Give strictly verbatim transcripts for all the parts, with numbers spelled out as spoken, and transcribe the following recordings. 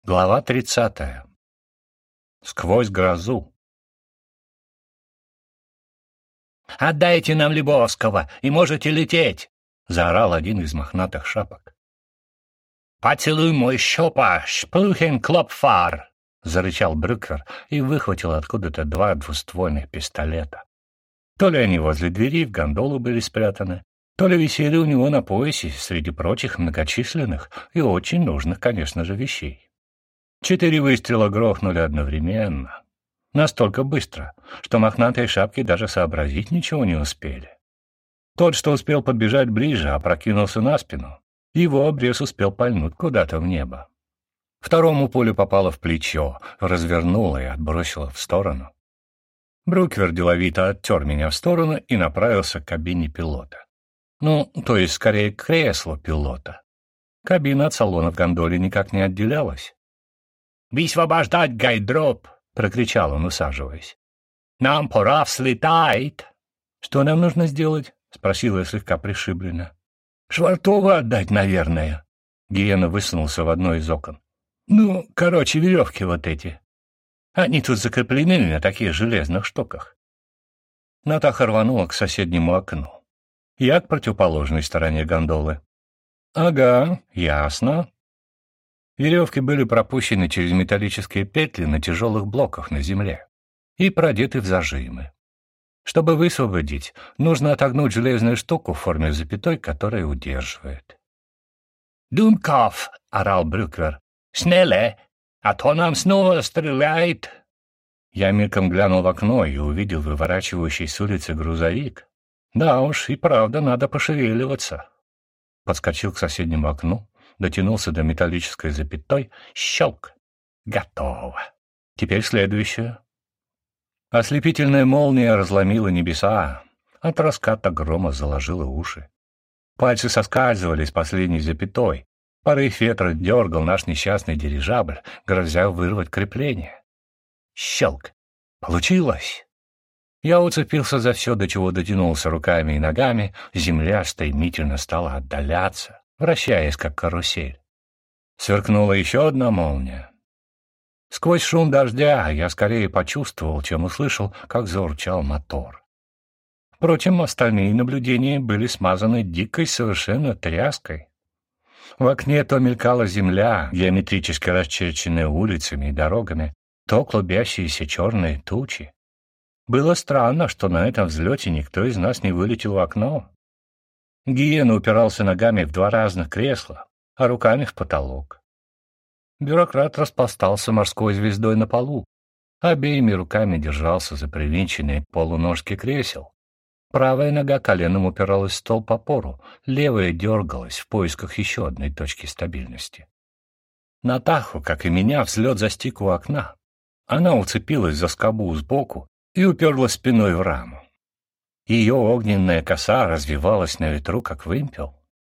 Глава тридцатая. Сквозь грозу. «Отдайте нам Лебовского, и можете лететь!» — заорал один из мохнатых шапок. «Поцелуй мой щопа, шплюхенклопфар!» — зарычал Брюкер и выхватил откуда-то два двуствольных пистолета. То ли они возле двери в гондолу были спрятаны, то ли висели у него на поясе среди прочих многочисленных и очень нужных, конечно же, вещей. Четыре выстрела грохнули одновременно. Настолько быстро, что мохнатые шапки даже сообразить ничего не успели. Тот, что успел подбежать ближе, опрокинулся на спину. Его обрез успел пальнуть куда-то в небо. Второму пулю попало в плечо, развернуло и отбросило в сторону. Брюкер деловито оттер меня в сторону и направился к кабине пилота. Ну, то есть, скорее, к креслу пилота. Кабина от салона в гондоле никак не отделялась. «Высвобождать гайдроп!» — прокричал он, усаживаясь. «Нам пора взлетать!» «Что нам нужно сделать?» — спросила я слегка пришибленно. «Швартову отдать, наверное». Гиена высунулся в одно из окон. «Ну, короче, веревки вот эти. Они тут закреплены на таких железных штуках». Натаха рванула к соседнему окну. Я к противоположной стороне гондолы. «Ага, ясно». Веревки были пропущены через металлические петли на тяжелых блоках на земле и продеты в зажимы. Чтобы высвободить, нужно отогнуть железную штуку в форме запятой, которая удерживает. «Думков!» — орал Брюкер. «Снелле, а то нам снова стреляет!» Я мельком глянул в окно и увидел выворачивающий с улицы грузовик. Да уж, и правда, надо пошевеливаться. Подскочил к соседнему окну, дотянулся до металлической запятой, щелк. Готово. Теперь следующее. Ослепительная молния разломила небеса, от раската грома заложила уши. Пальцы соскальзывали с последней запятой, порыв ветра дергал наш несчастный дирижабль, грозя вырвать крепление. Щелк. Получилось. Я уцепился за все, до чего дотянулся руками и ногами, земля стремительно стала отдаляться, вращаясь, как карусель. Сверкнула еще одна молния. Сквозь шум дождя я скорее почувствовал, чем услышал, как заурчал мотор. Впрочем, остальные наблюдения были смазаны дикой совершенно тряской. В окне то мелькала земля, геометрически расчерченная улицами и дорогами, то клубящиеся черные тучи. Было странно, что на этом взлете никто из нас не вылетел в окно. Гиена упирался ногами в два разных кресла, а руками в потолок. Бюрократ распластался морской звездой на полу, обеими руками держался за привинченные полуножки кресел. Правая нога коленом упиралась в столб опору, левая дергалась в поисках еще одной точки стабильности. Натаху, как и меня, взлет застиг у окна. Она уцепилась за скобу сбоку и уперлась спиной в раму. Ее огненная коса развивалась на ветру, как вымпел.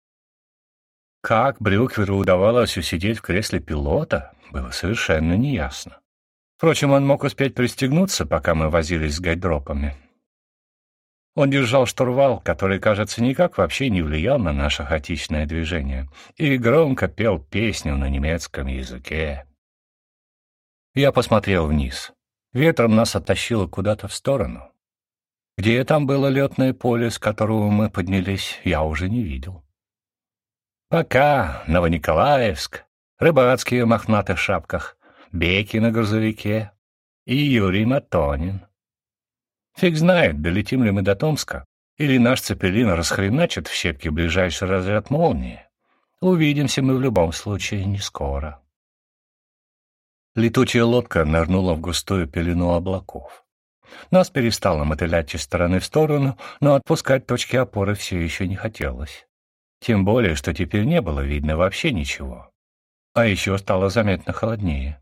Как Брюкверу удавалось усидеть в кресле пилота, было совершенно неясно. Впрочем, он мог успеть пристегнуться, пока мы возились с гайдропами. Он держал штурвал, который, кажется, никак вообще не влиял на наше хаотичное движение, и громко пел песню на немецком языке. Я посмотрел вниз. Ветром нас оттащило куда-то в сторону. Где там было летное поле, с которого мы поднялись, я уже не видел. Пока Новониколаевск, Рыбацкие в мохнатых шапках, Беки на грузовике и Юрий Матонин. Фиг знает, долетим ли мы до Томска, или наш цепелин расхреначит в щепки ближайший разряд молнии. Увидимся мы в любом случае не скоро. Летучая лодка нырнула в густую пелену облаков. Нас перестало мотылять из стороны в сторону, но отпускать точки опоры все еще не хотелось. Тем более, что теперь не было видно вообще ничего. А еще стало заметно холоднее.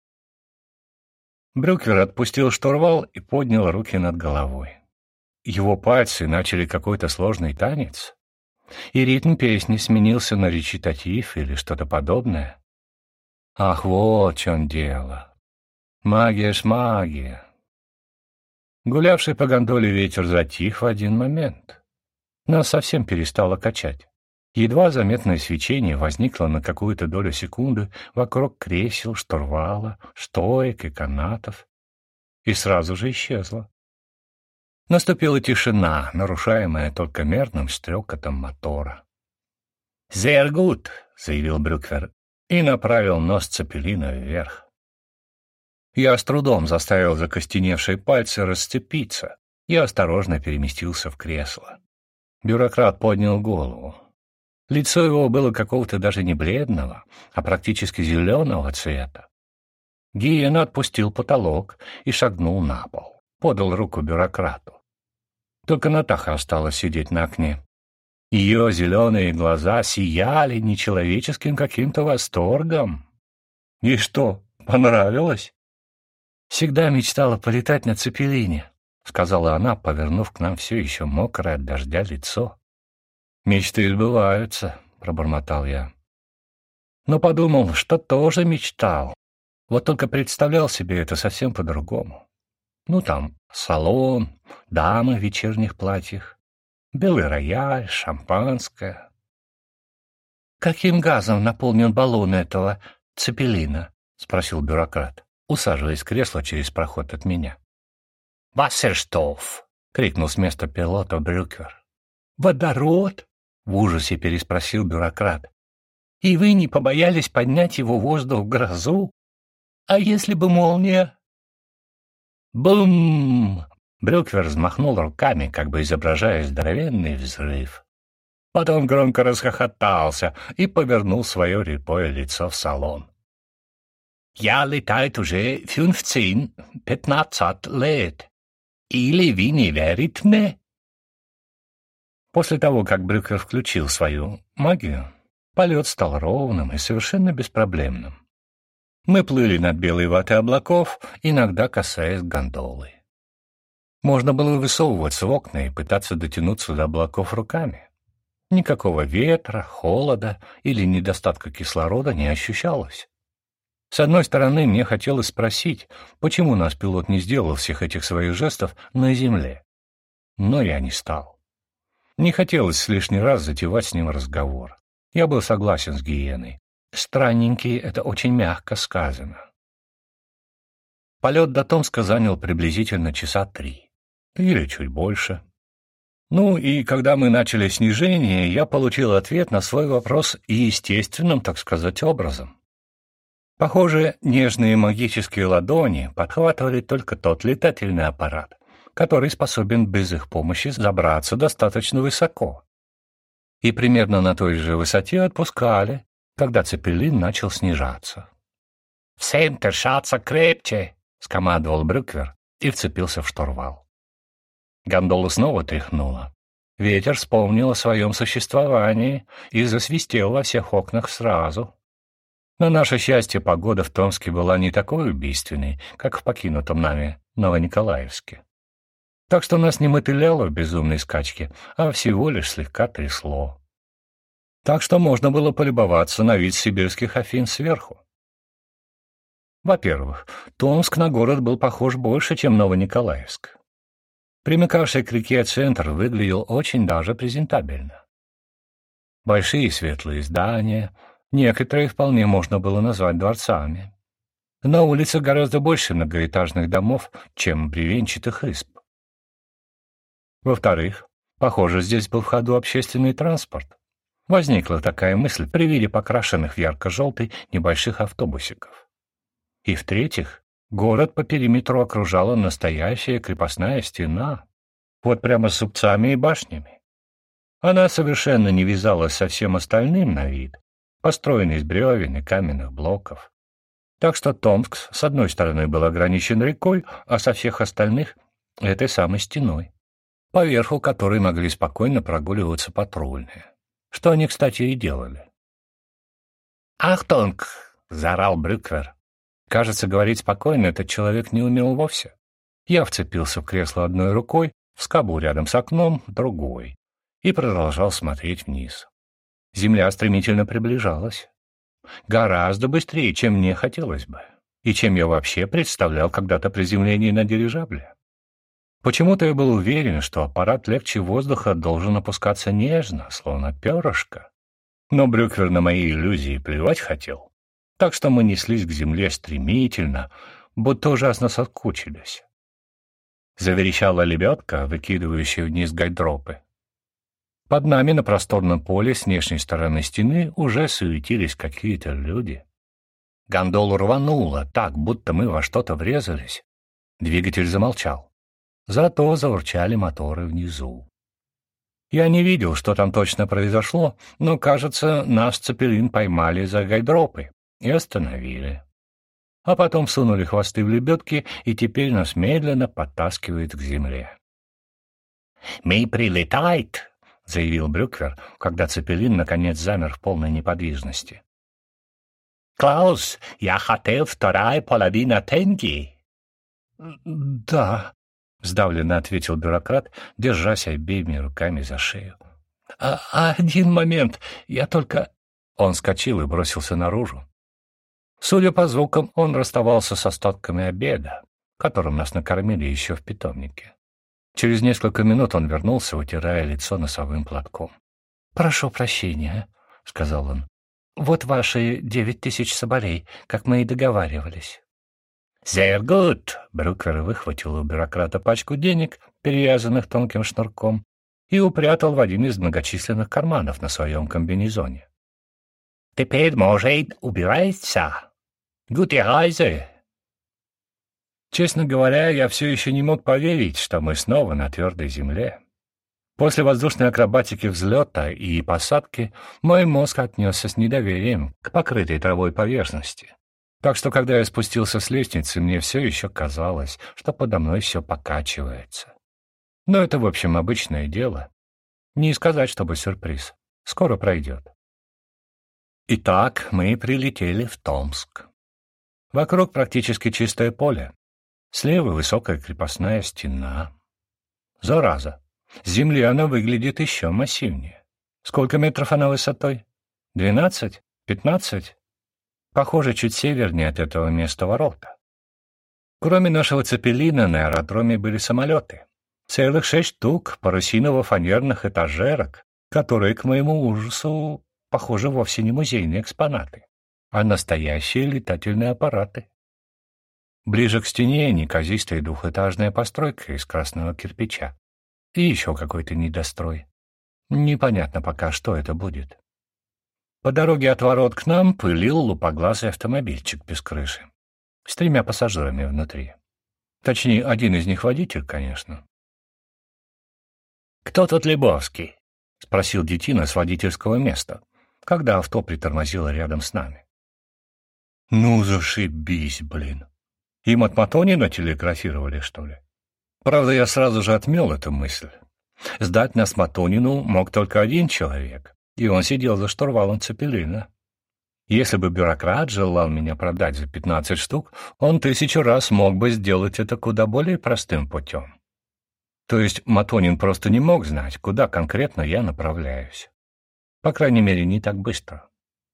Брюкер отпустил штурвал и поднял руки над головой. Его пальцы начали какой-то сложный танец, и ритм песни сменился на речитатив или что-то подобное. Ах, вот в чем дело. Магия ж магия. Гулявший по гондоле ветер затих в один момент. Нас совсем перестало качать. Едва заметное свечение возникло на какую-то долю секунды вокруг кресел, штурвала, стоек и канатов, и сразу же исчезло. Наступила тишина, нарушаемая только мерным стрекотом мотора. «Sehr gut», — заявил Брюквер и направил нос Цепелина вверх. Я с трудом заставил закостеневшие пальцы расцепиться и осторожно переместился в кресло. Бюрократ поднял голову. Лицо его было какого-то даже не бледного, а практически зеленого цвета. Гиен отпустил потолок и шагнул на пол, подал руку бюрократу. Только Натаха осталась сидеть на окне. Ее зеленые глаза сияли нечеловеческим каким-то восторгом. «И что, понравилось?» «Всегда мечтала полетать на Цепелине», — сказала она, повернув к нам все еще мокрое от дождя лицо. «Мечты сбываются», — пробормотал я. Но подумал, что тоже мечтал. Вот только представлял себе это совсем по-другому. Ну, там салон, дамы в вечерних платьях, белый рояль, шампанское. «Каким газом наполнен баллон этого Цепелина?» — спросил бюрократ, усаживаясь в кресло через проход от меня. «Вассерштоф!» — крикнул с места пилота Брюквер. «Водород?» — в ужасе переспросил бюрократ. «И вы не побоялись поднять его в воздух в грозу? А если бы молния?» «Бум!» — Брюквер взмахнул руками, как бы изображая здоровенный взрыв. Потом громко расхохотался и повернул свое рябое лицо в салон. «Я летает уже фünfzehn пятнадцать лет. Или вы не верите мне?» После того, как Брюквер включил свою магию, полет стал ровным и совершенно беспроблемным. Мы плыли над белой ватой облаков, иногда касаясь гондолы. Можно было высовываться в окна и пытаться дотянуться до облаков руками. Никакого ветра, холода или недостатка кислорода не ощущалось. С одной стороны, мне хотелось спросить, почему наш пилот не сделал всех этих своих жестов на земле. Но я не стал. Не хотелось лишний раз затевать с ним разговор. Я был согласен с Гиеной. Странненький — это очень мягко сказано. Полет до Томска занял приблизительно часа три. Или чуть больше. Ну и когда мы начали снижение, я получил ответ на свой вопрос естественным, так сказать, образом. Похоже, нежные магические ладони подхватывали только тот летательный аппарат, который способен без их помощи забраться достаточно высоко. И примерно на той же высоте отпускали, когда Цепелин начал снижаться. «Всем держаться крепче!» — скомандовал Брюквер и вцепился в штурвал. Гондолу снова тряхнуло. Ветер вспомнил о своем существовании и засвистел во всех окнах сразу. На наше счастье, погода в Томске была не такой убийственной, как в покинутом нами Новониколаевске. Так что нас не мотыляло в безумной скачке, а всего лишь слегка трясло. Так что можно было полюбоваться на вид сибирских Афин сверху. Во-первых, Томск на город был похож больше, чем Новониколаевск. Примыкавший к реке центр выглядел очень даже презентабельно. Большие светлые здания, некоторые вполне можно было назвать дворцами. На улицах гораздо больше многоэтажных домов, чем бревенчатых изб. Во-вторых, похоже, здесь был в ходу общественный транспорт. Возникла такая мысль при виде покрашенных в ярко-желтый небольших автобусиков. И в-третьих, город по периметру окружала настоящая крепостная стена, вот прямо с зубцами и башнями. Она совершенно не вязалась со всем остальным на вид, построенный из бревен и каменных блоков. Так что Томск с одной стороны был ограничен рекой, а со всех остальных — этой самой стеной, поверху которой могли спокойно прогуливаться патрульные. Что они, кстати, и делали. «Ахтунг!» — заорал Брюквер. Кажется, говорить спокойно этот человек не умел вовсе. Я вцепился в кресло одной рукой, в скобу рядом с окном другой, и продолжал смотреть вниз. Земля стремительно приближалась. Гораздо быстрее, чем мне хотелось бы, и чем я вообще представлял когда-то приземление на дирижабле. Почему-то я был уверен, что аппарат легче воздуха должен опускаться нежно, словно перышко, Но Брюквер на мои иллюзии плевать хотел, так что мы неслись к земле стремительно, будто ужасно соскучились. Заверещала лебедка, выкидывающая вниз гайдропы. Под нами на просторном поле с внешней стороны стены уже суетились какие-то люди. Гондолу рвануло так, будто мы во что-то врезались. Двигатель замолчал. Зато заурчали моторы внизу. Я не видел, что там точно произошло, но, кажется, наш цепелин поймали за гайдропы и остановили. А потом сунули хвосты в лебедки, и теперь нас медленно подтаскивают к земле. «Мы прилетает!» — заявил Брюквер, когда цепелин наконец замер в полной неподвижности. «Клаус, я хотел вторая половина тенги!» «Да», — сдавленно ответил бюрократ, держась обеими руками за шею. «А, один момент, я только...» Он вскочил и бросился наружу. Судя по звукам, он расставался с остатками обеда, которым нас накормили еще в питомнике. Через несколько минут он вернулся, вытирая лицо носовым платком. «Прошу прощения», — сказал он. «Вот ваши девять тысяч соболей, как мы и договаривались». «Sehr gut!» — Брюквер выхватил у бюрократа пачку денег, перевязанных тонким шнурком, и упрятал в один из многочисленных карманов на своем комбинезоне. «Теперь, может, убирайся? Gute Reise!» Честно говоря, я все еще не мог поверить, что мы снова на твердой земле. После воздушной акробатики взлета и посадки мой мозг отнесся с недоверием к покрытой травой поверхности. Так что, когда я спустился с лестницы, мне все еще казалось, что подо мной все покачивается. Но это, в общем, обычное дело. Не сказать, чтобы сюрприз. Скоро пройдет. Итак, мы прилетели в Томск. Вокруг практически чистое поле. Слева высокая крепостная стена. Зараза! С земли она выглядит еще массивнее. Сколько метров она высотой? Двенадцать? Пятнадцать? Похоже, чуть севернее от этого места ворота. Кроме нашего цепелина на аэродроме были самолеты. Целых шесть штук парусиново-фанерных этажерок, которые, к моему ужасу, похоже, вовсе не музейные экспонаты, а настоящие летательные аппараты. Ближе к стене неказистая двухэтажная постройка из красного кирпича. И еще какой-то недострой. Непонятно пока, что это будет. По дороге от ворот к нам пылил лупоглазый автомобильчик без крыши, с тремя пассажирами внутри. Точнее, один из них водитель, конечно. «Кто тут Лебовский?» — спросил детина с водительского места, когда авто притормозило рядом с нами. «Ну, зашибись, блин! Им от Матонина телеграфировали, что ли?» Правда, я сразу же отмел эту мысль. Сдать нас Матонину мог только один человек, и он сидел за штурвалом цепелина. Если бы бюрократ желал меня продать за пятнадцать штук, он тысячу раз мог бы сделать это куда более простым путем. То есть Матонин просто не мог знать, куда конкретно я направляюсь. По крайней мере, не так быстро.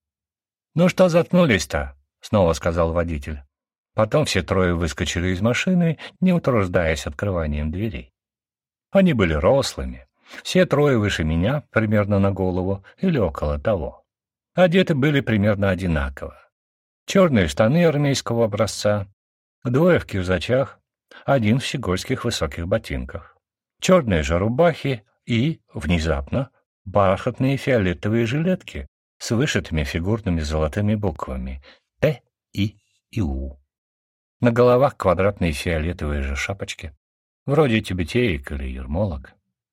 «Ну что заткнулись-то?» — снова сказал водитель. Потом все трое выскочили из машины, не утруждаясь открыванием дверей. Они были рослыми, все трое выше меня, примерно на голову, или около того. Одеты были примерно одинаково. Черные штаны армейского образца, двое в кирзачах, один в щегольских высоких ботинках, черные же рубахи и, внезапно, бархатные фиолетовые жилетки с вышитыми фигурными золотыми буквами «Т», «И» и «У». На головах квадратные фиолетовые же шапочки, вроде тибетеек или ермолок.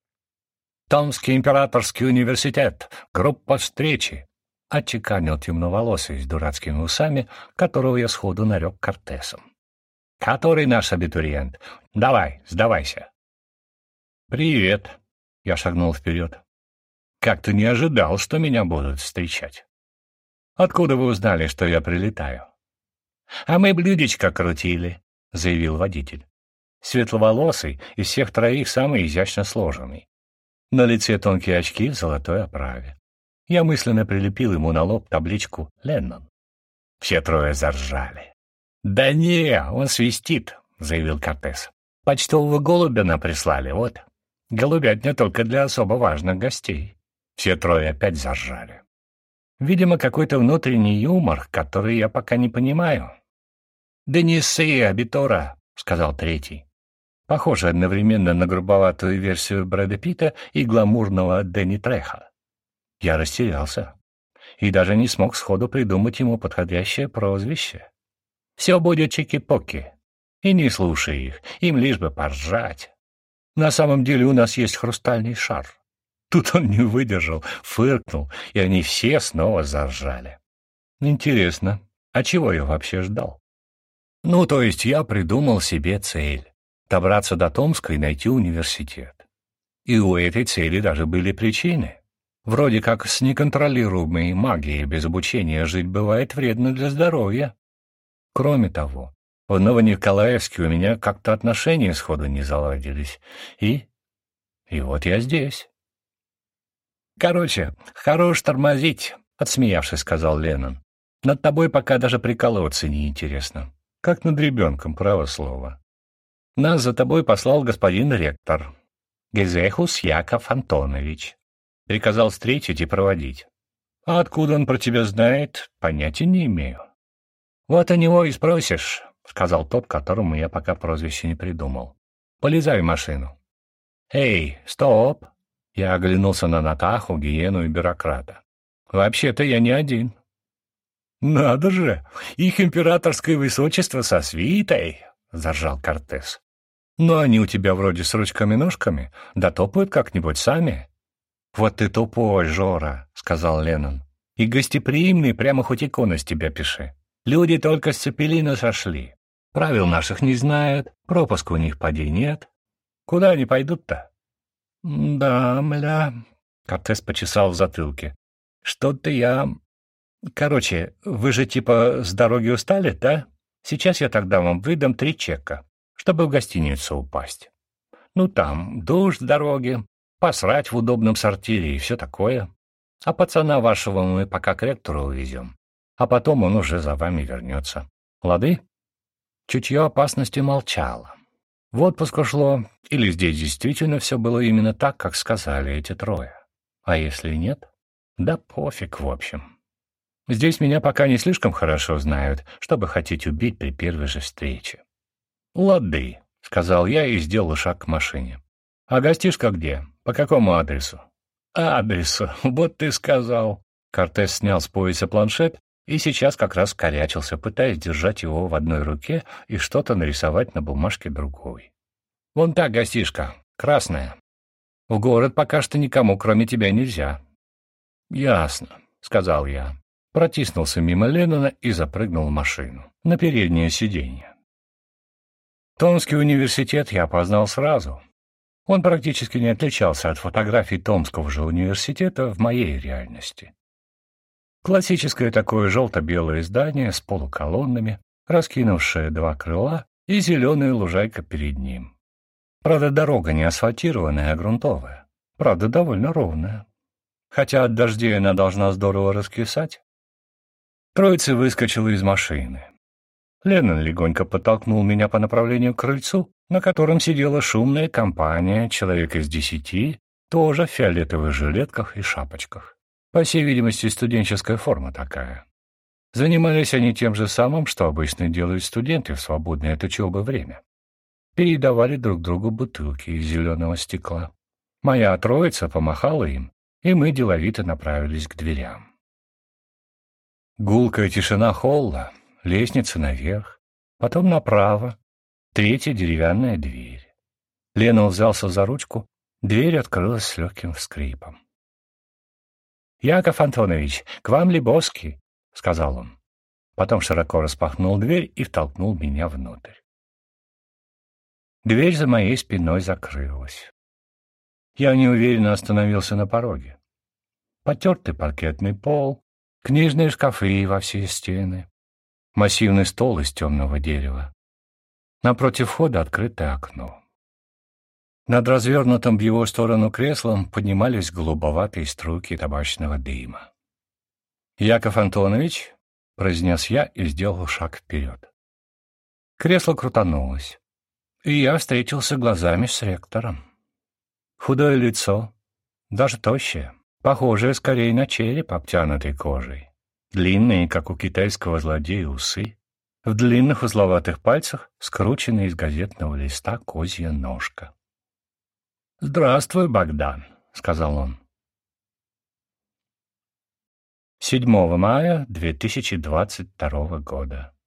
«Томский императорский университет! Группа встречи!» — отчеканил темноволосый с дурацкими усами, которого я сходу нарек Кортесом. «Который наш абитуриент? Давай, сдавайся!» «Привет!» — я шагнул вперед. «Как-то не ожидал, что меня будут встречать. Откуда вы узнали, что я прилетаю?» «А мы блюдечко крутили», — заявил водитель. Светловолосый, из всех троих самый изящно сложенный. На лице тонкие очки в золотой оправе. Я мысленно прилепил ему на лоб табличку «Леннон». Все трое заржали. «Да не, он свистит», — заявил Кортес. «Почтового голубя нам прислали, вот. Голубятня только для особо важных гостей». Все трое опять заржали. Видимо, какой-то внутренний юмор, который я пока не понимаю. «Да не ссы, Абитора», — сказал третий. Похоже одновременно на грубоватую версию Брэда Питта и гламурного Дэнни Треха. Я растерялся и даже не смог сходу придумать ему подходящее прозвище. Все будет чики-поки. И не слушай их, им лишь бы поржать. На самом деле у нас есть хрустальный шар. Тут он не выдержал, фыркнул, и они все снова заржали. Интересно, а чего я вообще ждал? Ну, то есть я придумал себе цель — добраться до Томска и найти университет. И у этой цели даже были причины. Вроде как с неконтролируемой магией без обучения жить бывает вредно для здоровья. Кроме того, в Новониколаевске у меня как-то отношения сходу не заладились. И... и вот я здесь. «Короче, хорош тормозить», — отсмеявшись, сказал Леннон. «Над тобой пока даже прикалываться неинтересно. Как над ребенком, право слово. Нас за тобой послал господин ректор, Гезехус Яков Антонович. Приказал встретить и проводить. А откуда он про тебя знает, понятия не имею». «Вот у него и спросишь», — сказал тот, которому я пока прозвище не придумал. «Полезай в машину». «Эй, стоп!» Я оглянулся на Натаху, Гиену и бюрократа. «Вообще-то я не один». «Надо же! Их императорское высочество со свитой!» — заржал Кортес. «Но они у тебя вроде с ручками-ножками, да топают как-нибудь сами». «Вот ты тупой, Жора», — сказал Леннон. «И гостеприимный, прямо хоть икону с тебя пиши. Люди только с Цепелина сошли. Правил наших не знают, пропуска у них поди нет. Куда они пойдут-то?» «Да, мля», — Кортес почесал в затылке. «Что-то я... Короче, вы же типа с дороги устали, да? Сейчас я тогда вам выдам три чека, чтобы в гостиницу упасть. Ну там, душ с дороги, посрать в удобном сортире и все такое. А пацана вашего мы пока к ректору увезем, а потом он уже за вами вернется. Лады?» Чутье опасности молчало. В отпуск ушло, или здесь действительно все было именно так, как сказали эти трое. А если нет? Да пофиг, в общем. Здесь меня пока не слишком хорошо знают, чтобы хотеть убить при первой же встрече. «Лады», — сказал я и сделал шаг к машине. «А гостишка где? По какому адресу?» «Адресу, вот ты сказал». Кортес снял с пояса планшет и сейчас как раз корячился, пытаясь держать его в одной руке и что-то нарисовать на бумажке другой. «Вон та гостишка, красная. В город пока что никому, кроме тебя, нельзя». «Ясно», — сказал я. Протиснулся мимо Леннона и запрыгнул в машину, на переднее сиденье. Томский университет я опознал сразу. Он практически не отличался от фотографий Томского же университета в моей реальности. Классическое такое желто-белое здание с полуколоннами, раскинувшее два крыла и зеленая лужайка перед ним. Правда, дорога не асфальтированная, а грунтовая. Правда, довольно ровная. Хотя от дождей она должна здорово раскисать. Троица выскочила из машины. Леннон легонько подтолкнул меня по направлению к крыльцу, на котором сидела шумная компания, человек из десяти, тоже в фиолетовых жилетках и шапочках. По всей видимости, студенческая форма такая. Занимались они тем же самым, что обычно делают студенты в свободное от учебы время. Передавали друг другу бутылки из зеленого стекла. Моя троица помахала им, и мы деловито направились к дверям. Гулкая тишина холла, лестница наверх, потом направо, третья деревянная дверь. Лена взялся за ручку, дверь открылась с легким скрипом. «Яков Антонович, к вам Лебовский», — сказал он. Потом широко распахнул дверь и втолкнул меня внутрь. Дверь за моей спиной закрылась. Я неуверенно остановился на пороге. Потертый паркетный пол, книжные шкафы во все стены, массивный стол из темного дерева. Напротив входа открытое окно. Над развернутым в его сторону креслом поднимались голубоватые струйки табачного дыма. «Яков Антонович», — произнес я и сделал шаг вперед. Кресло крутанулось, и я встретился глазами с ректором. Худое лицо, даже тощее, похожее скорее на череп, обтянутый кожей. Длинные, как у китайского злодея, усы. В длинных узловатых пальцах скрученная из газетного листа козья ножка. «Здравствуй, Богдан», — сказал он. седьмого мая две тысячи двадцать второго года.